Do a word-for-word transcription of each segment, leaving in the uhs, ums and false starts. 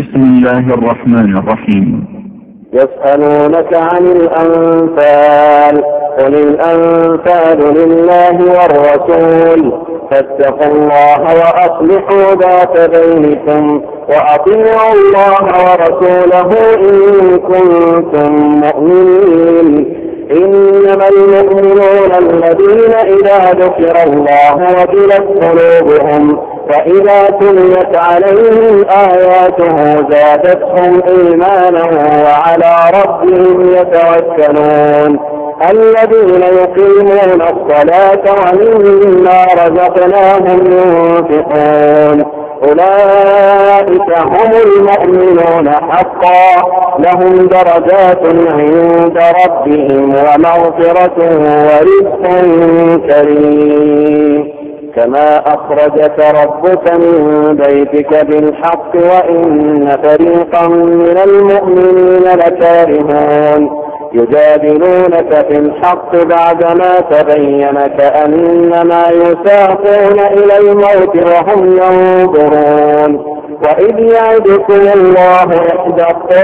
بسم الله الرحمن الرحيم. يسألونك عن الأنفال قل الأنفال لله والرسول فاتقوا الله وأصلحوا ذات بينكم وأطيعوا الله ورسوله إن كنتم مؤمنين. إنما المؤمنون الذين إذا ذكر الله وجلت قلوبهم وإذا تليت عليهم آياته زادتهم إيمانا وعلى ربهم يتوكلون. الذين يقيمون الصلاة ومما رزقناهم ينفقون أولئك هم المؤمنون حقا لهم درجات عند ربهم ومغفرة ورزق كريم. كما أخرجك ربك من بيتك بالحق وإن فريقا من المؤمنين لكارهون يجادلونك في الحق بعدما تبين كأنما يساقون إلى الموت وهم ينظرون. وإذ يعدكم الله إحدى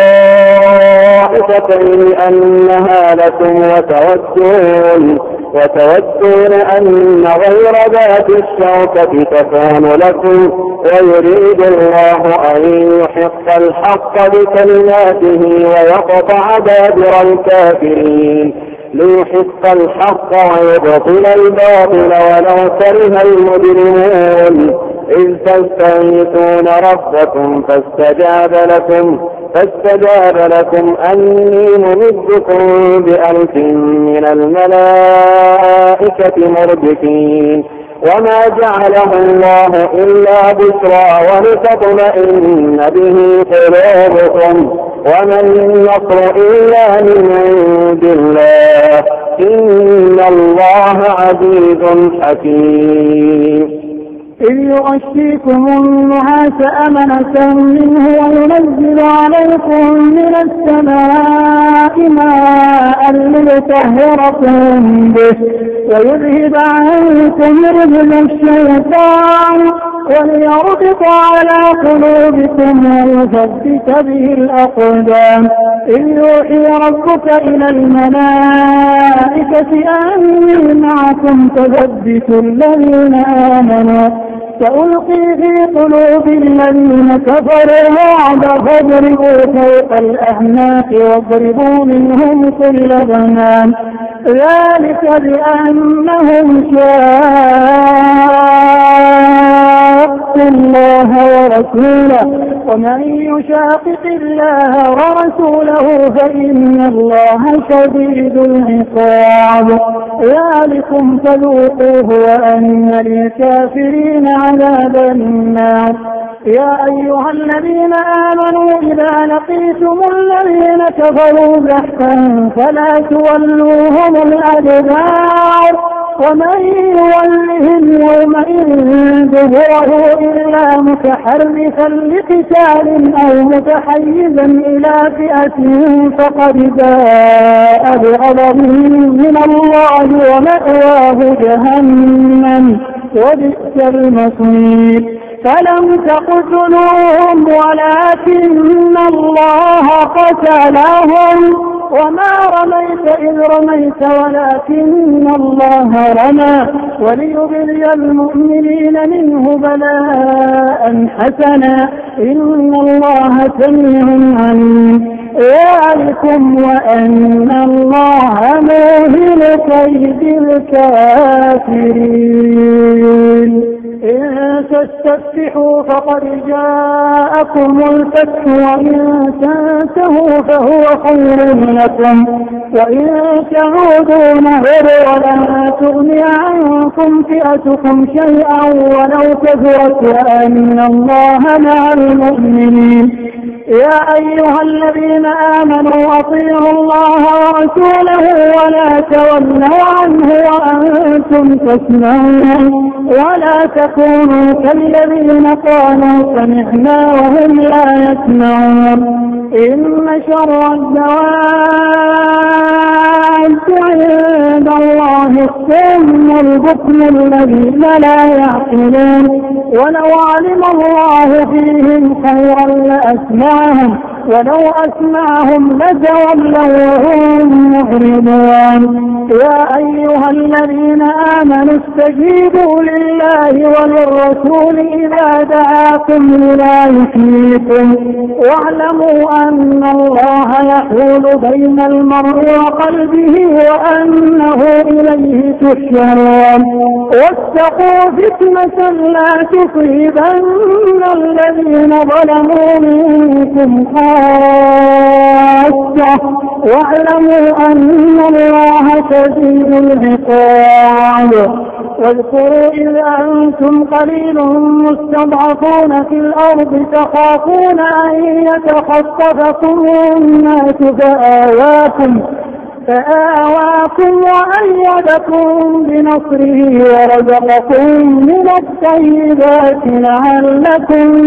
الطائفتين أنها لكم وتودون وتودون أن غير ذات الشوكة تكون لكم ويريد الله أن يحق الحق بكلماته ويقطع دابر الكافرين ليحق الحق ويبطل الباطل ولو كره المجرمون. إذ تستغيثون ربكم فاستجاب لكم فاستجاب لكم أني ممدكم بألف من الملائكة مردفين. وما جعله الله إلا بشرى ولتطمئن به قلوبكم وما النصر إلا من عند الله إن الله عزيز حكيم. إذ يغشيكم النعاس أمنة منه وينزل عليكم من السماء ماء ليطهركم به ويذهب عنكم رجز الشيطان وليربط على قلوبكم ويثبت به الأقدام. إذ يوحي ربك إلى الملائكة أني معكم فثبتوا الذين آمنوا سألقي في قلوب الذين كفروا الرعب فاضربوا فوق الأعناق واضربوا منهم كل بنان ذلك بأنهم شاقوا الله ورسوله ومن يشاقق الله ورسوله فإن الله شديد العقاب. ذلكم فذوقوه وأن للكافرين عذاب النار. يا أيها الذين آمنوا إذا لقيتم الذين كفروا زحفا فلا تولوهم الأدبار ومن يولهم يومئذ دبره إلا متحرفا لقتال أو متحيزا إلى فئة فقد باء بغضب من الله ومأواه جهنم وبئس المصير. فلم تقتلوهم ولكن الله قتلهم وما رميت إذ رميت ولكن الله رمى وليبلي المؤمنين منه بلاء حسنا إن الله سميع عليم. ذلكم وأن الله موهن كيد الكافرين. إن تستفتحوا فقد جاءكم الفتح وإن تنتهوا فهو خير لكم وإن تعودوا نهر ولن تغني عنكم فئتكم شيئا ولو كثرت وأن الله مع المؤمنين. يا أيها الذين آمنوا أطيعوا الله ورسوله ولا تولوا عنه وأنتم تسمعون ولا تكونوا كالذين قالوا سمعنا وهم لا يسمعون. إن شر الدواب العبد عند الله الصم البكم الذين لا يعقلون ولو علم الله فيهم خيرا لأسمعهم ولو أسمعهم لتولوا وهم معرضون يا أيها الذين آمنوا استجيبوا لله وللرسول إذا دعاكم لما يحييكم واعلموا أن الله يحول بين المرء وقلبه وأنه إليه تحشرون واتقوا فتنة لا تصيبن الذين ظلموا منكم خاصة واعلموا أن الله شديد العقاب واذكروا إذ أنتم قليل مستضعفون في الأرض تخافون أن يتخطفكم الناس فآواكم فآواكم وأيدكم بنصره ورزقكم من الطيبات لعلكم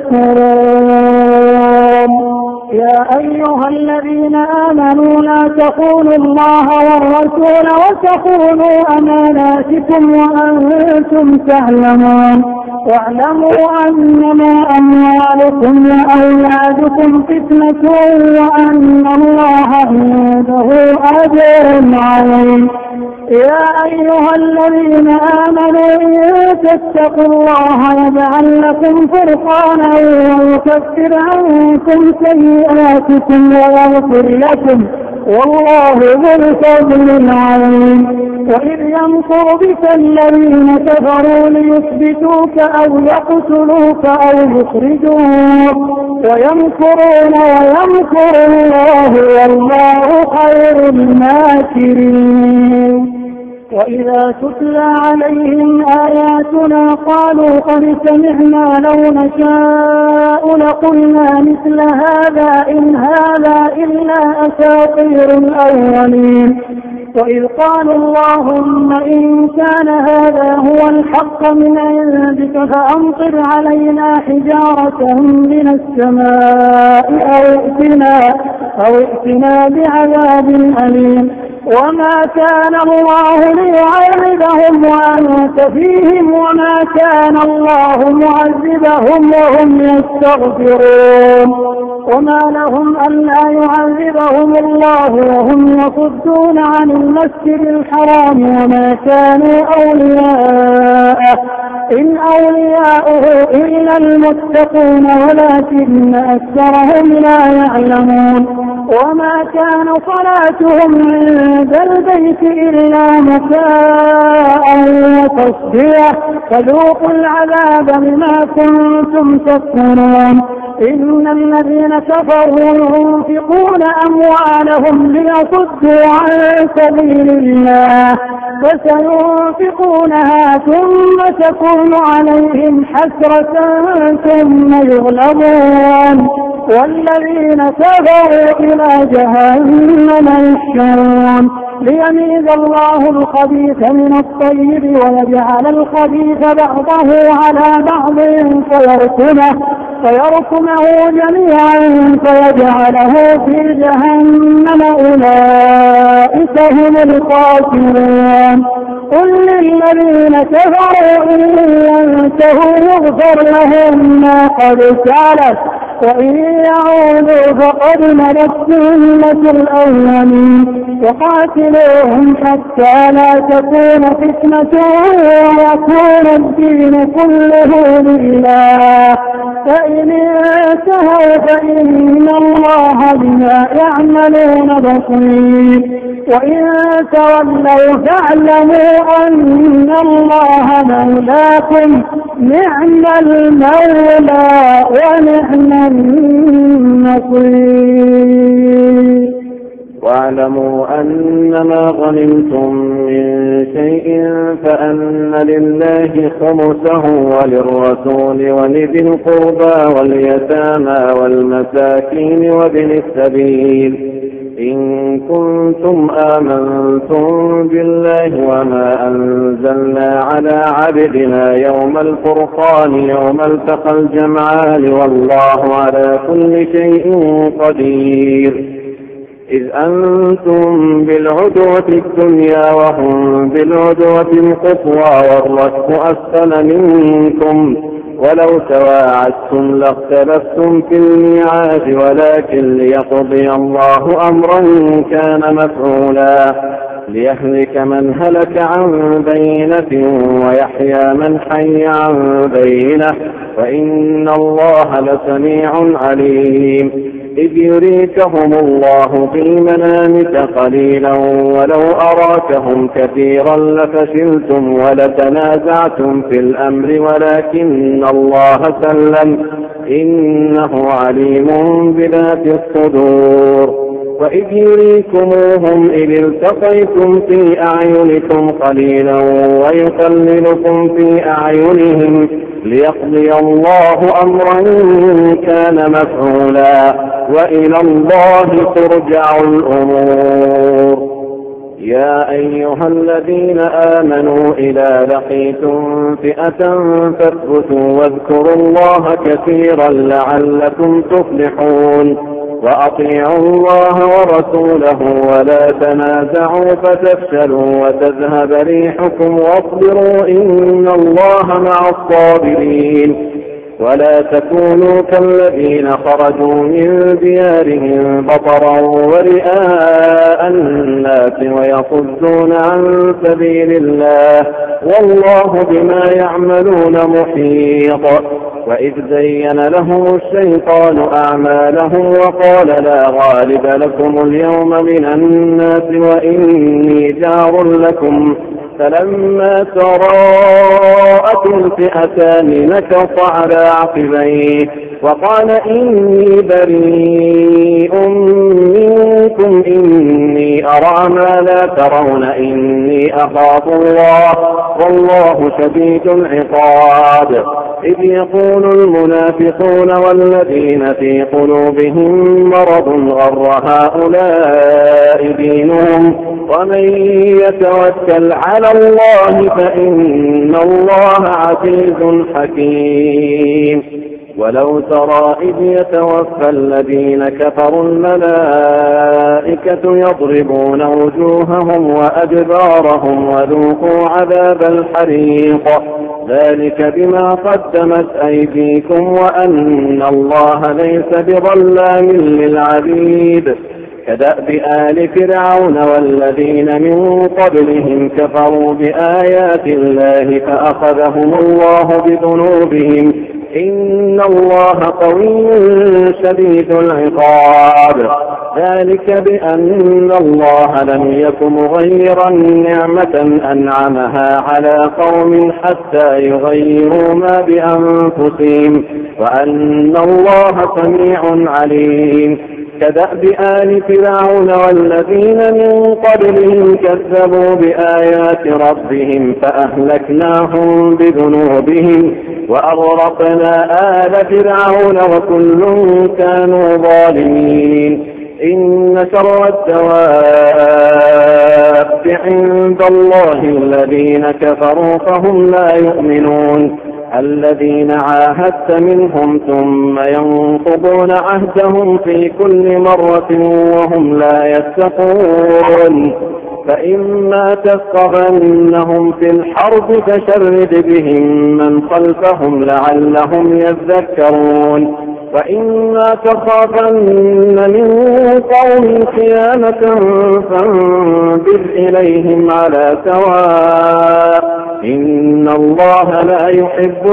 تشكرون يا أيها الذين آمنوا لا تخونوا الله والرسول وتخونوا أماناتكم وأنتم تعلمون واعلموا أنما أموالكم وأولادكم فتنة وأن الله عنده أجر عظيم يا أيها الذين آمنوا إن تتقوا الله يجعل لكم فرقانا ويكفر عنكم سيئاتكم ويغفر لكم والله ذو الفضل العظيم وإذ يمكر بك الذين كفروا ليثبتوك أو يقتلوك أو يخرجوك ويمكرون ويمكر الله والله خير الماكرين وإذا تتلى عليهم آياتنا قالوا قد سمعنا لو نشاء لقلنا مثل هذا إن هذا إلا أساطير الأولين وإذ قالوا اللهم إن كان هذا هو الحق من عندك فأمطر علينا حجارة من السماء أو ائتنا, أو ائتنا بعذاب أليم وما كان الله ليعذبهم وأنت فيهم وما كان الله معذبهم وهم يستغفرون وما لهم ألا يعذبهم الله وهم يصدون عن المسجد الحرام وما كانوا أولياءه إن أولياؤه إلا المتقون ولكن أكثرهم لا يعلمون وما كان صلاتهم عند البيت إلا مكاء وتصدية فذوقوا العذاب بما كنتم تكفرون إن الذين كفروا ينفقون أموالهم ليصدوا عن سبيل الله فسينفقونها ثم تكون عليهم حسرة ثم يغلبون والذين كفروا إلى جهنم يحشرون ليميز الله الخبيث من الطيب ويجعل الخبيث بعضه على بعض فيركمه فيركمه جميعا فيجعله في جهنم أولئك هم الخاسرون قل للذين كفروا إن ينتهوا يغفر لهم ما قد سالت وإن يعودوا فقد ملت سنة الأولين وقاتلوهم حتى لا تكون فتنة ويكون الدين كله لله فإن انتهوا فإن الله بما يعملون بصير وإن تولوا فاعلموا أن الله مولاكم نعم المولى ونعم النصير واعلموا أنما غنمتم من شيء فأن لله خمسه وللرسول ولذي القربى واليتامى والمساكين وابن السبيل إن كنتم آمنتم بالله وما أنزلنا على عبدنا يوم الفرقان يوم التقى الجمعان والله على كل شيء قدير إذ أنتم بالعدوة الدنيا وهم بالعدوة القصوى والركب أسفل منكم ولو تواعدتم لاختلفتم في الميعاد ولكن ليقضي الله أمرا كان مفعولا ليهلك من هلك عن بينة ويحيى من حي عن بينة وإن الله لسميع عليم إذ يريكهم الله في المنامك قليلا ولو أراكهم كثيرا لفشلتم ولتنازعتم في الأمر ولكن الله سلم إنه عليم بذات الصدور وإذ يريكموهم إذ التقيتم في أعينكم قليلا ويقللكم في أعينهم ليقضي الله أمرا كان مفعولا وإلى الله ترجع الأمور يا أيها الذين آمنوا إذا لقيتم فئة فاثبتوا واذكروا الله كثيرا لعلكم تفلحون وأطيعوا الله ورسوله ولا تنازعوا فتفشلوا وتذهب ريحكم واصبروا إن الله مع الصابرين ولا تكونوا كالذين خرجوا من ديارهم بطرا ورئاء الناس ويصدون عن سبيل الله والله بما يعملون محيط وإذ زين لهم الشيطان أعمالهم وقال لا غالب لكم اليوم من الناس وإني جار لكم فلما تراءت الفئتان نكص على عقبيه وقال إني بريء منكم إني أرى ما لا ترون إني أخاف الله والله شديد العقاب إذ يقول المنافقون والذين في قلوبهم مرض غر هؤلاء دينهم ومن يتوكل على الله فإن الله عزيز حكيم ولو ترى إذ يتوفى الذين كفروا الملائكة يضربون وجوههم وأدبارهم وذوقوا عذاب الحريق ذلك بما قدمت أيديكم وأن الله ليس بظلام للعبيد كدأب آل فرعون والذين من قبلهم كفروا بآيات الله فأخذهم الله بذنوبهم إن الله قوي شديد العقاب ذلك بأن الله لم يك مغيرا نعمة أنعمها على قوم حتى يغيروا ما بأنفسهم وأن الله سميع عليم كدأب آل فرعون والذين من قبلهم كذبوا بآيات ربهم فأهلكناهم بذنوبهم وأغرقنا آل فرعون وكل كانوا ظالمين إن شر الدواب عند الله الذين كفروا فهم لا يؤمنون الذين عاهدت منهم ثم ينقضون عهدهم في كل مرة وهم لا يتقون فإما تثقفنهم في الحرب فشرد بهم من خلفهم لعلهم يذكرون وإما تخافن من قوم خيانة فانبذ إليهم على سواء إن الله لا يحب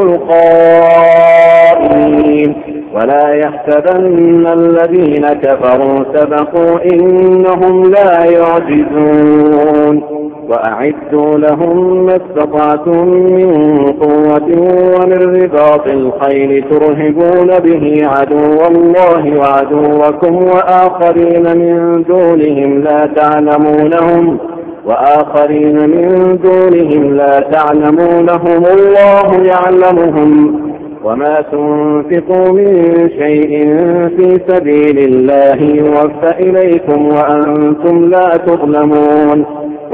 الخائنين ولا يحسبن الذين كفروا سبقوا إنهم لا يعجزون وأعدوا لهم ما استطعتم من قوة ومن رباط الخيل ترهبون به عدو الله وعدوكم وآخرين من دونهم لا تعلمونهم وآخرين من دونهم لا تعلمونهم الله يعلمهم وما تنفقوا من شيء في سبيل الله يوفى إليكم وأنتم لا تظلمون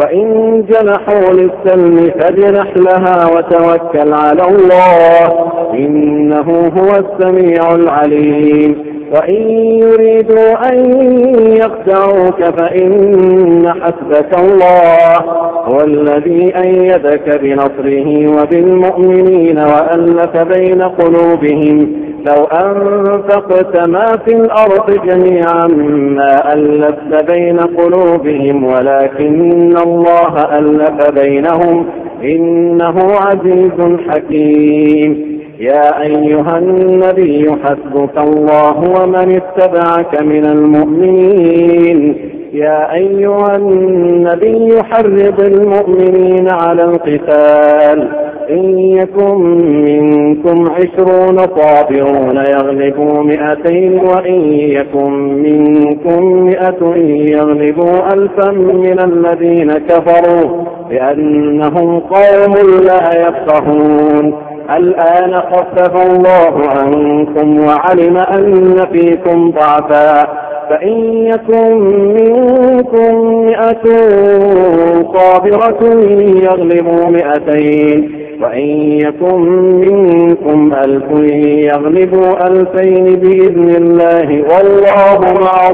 وإن جنحوا للسلم فاجنح لها وتوكل على الله إنه هو السميع العليم وإن يريدوا أن يخدعوك فإن حسبك الله هو الذي أيدك بنصره وبالمؤمنين وألف بين قلوبهم لو أنفقت ما في الأرض جميعا ما ألفت بين قلوبهم ولكن الله ألف بينهم إنه عزيز حكيم يا أيها النبي حسبك الله ومن اتبعك من المؤمنين يا أيها النبي حرض المؤمنين على القتال إن يكن منكم عشرون صابرون يغلبوا مئتين وإن يكن منكم مئة يغلبوا ألفا من الذين كفروا بأنهم قوم لا يفقهون الآن خفف الله عنكم وعلم أن فيكم ضعفا فإن يكن منكم مئة صابرة يغلبوا مئتين وإن يكن منكم ألف يغلبوا ألفين بإذن الله والله مع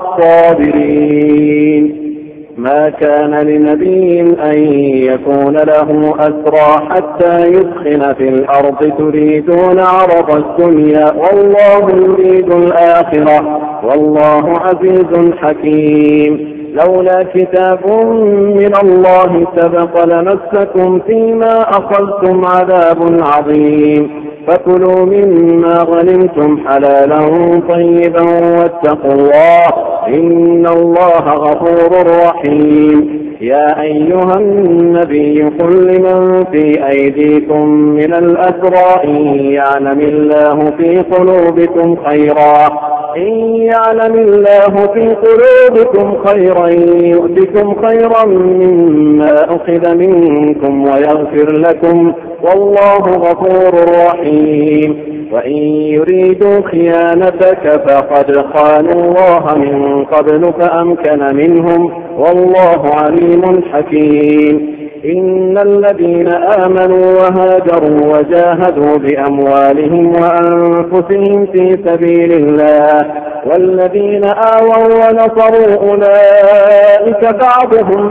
الصابرين ما كان لنبي أن يكون له أسرى حتى يدخل في الأرض تريدون عرض الدنيا والله يريد الآخرة والله عزيز حكيم لولا كتاب من الله سبق لمسكم فيما أخذتم عذاب عظيم فكلوا مما غنمتم حلالا طيبا واتقوا الله إن الله غفور رحيم يا أيها النبي قل لمن في أيديكم من الأسرى إن يعلم الله في قلوبكم خيرا إن يعلم الله في قلوبكم خيرا يؤتكم خيرا مما أخذ منكم ويغفر لكم والله غفور رحيم وإن يريدوا خيانتك فقد خانوا الله من قبل فأمكن منهم والله عليم حكيم إن الذين آمنوا وهاجروا وجاهدوا بأموالهم وأنفسهم في سبيل الله والذين آووا ونصروا أولئك بعضهم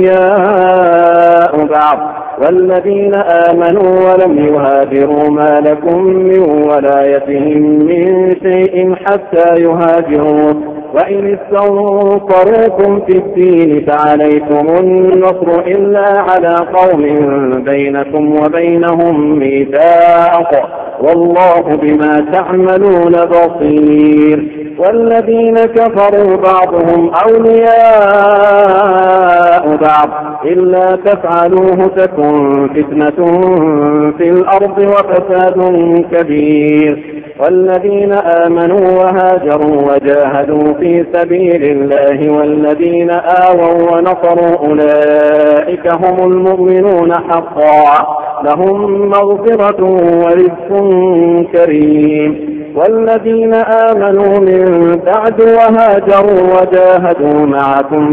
أولياء بعض والذين آمنوا ولم يهاجروا ما لكم من ولايتهم من شيء حتى يهاجروا وإن استنصروكم في الدين فعليكم النصر إلا على قوم بينكم وبينهم ميثاق والله بما تعملون بصير والذين كفروا بعضهم أولياء بعض إلا تفعلوه تكن فتنة في الأرض وفساد كبير والذين آمنوا وهاجروا وجاهدوا في سبيل الله والذين آووا ونصروا أولئك هم المؤمنون حقا لهم مغفرة ورزق كريم والذين آمنوا من بعد وهاجروا وجاهدوا معكم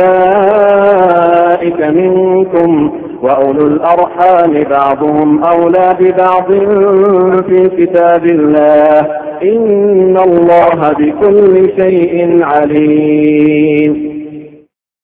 فأولئك منكم وأولو الأرحام بعضهم أولى ببعض في كتاب الله إن الله بكل شيء عليم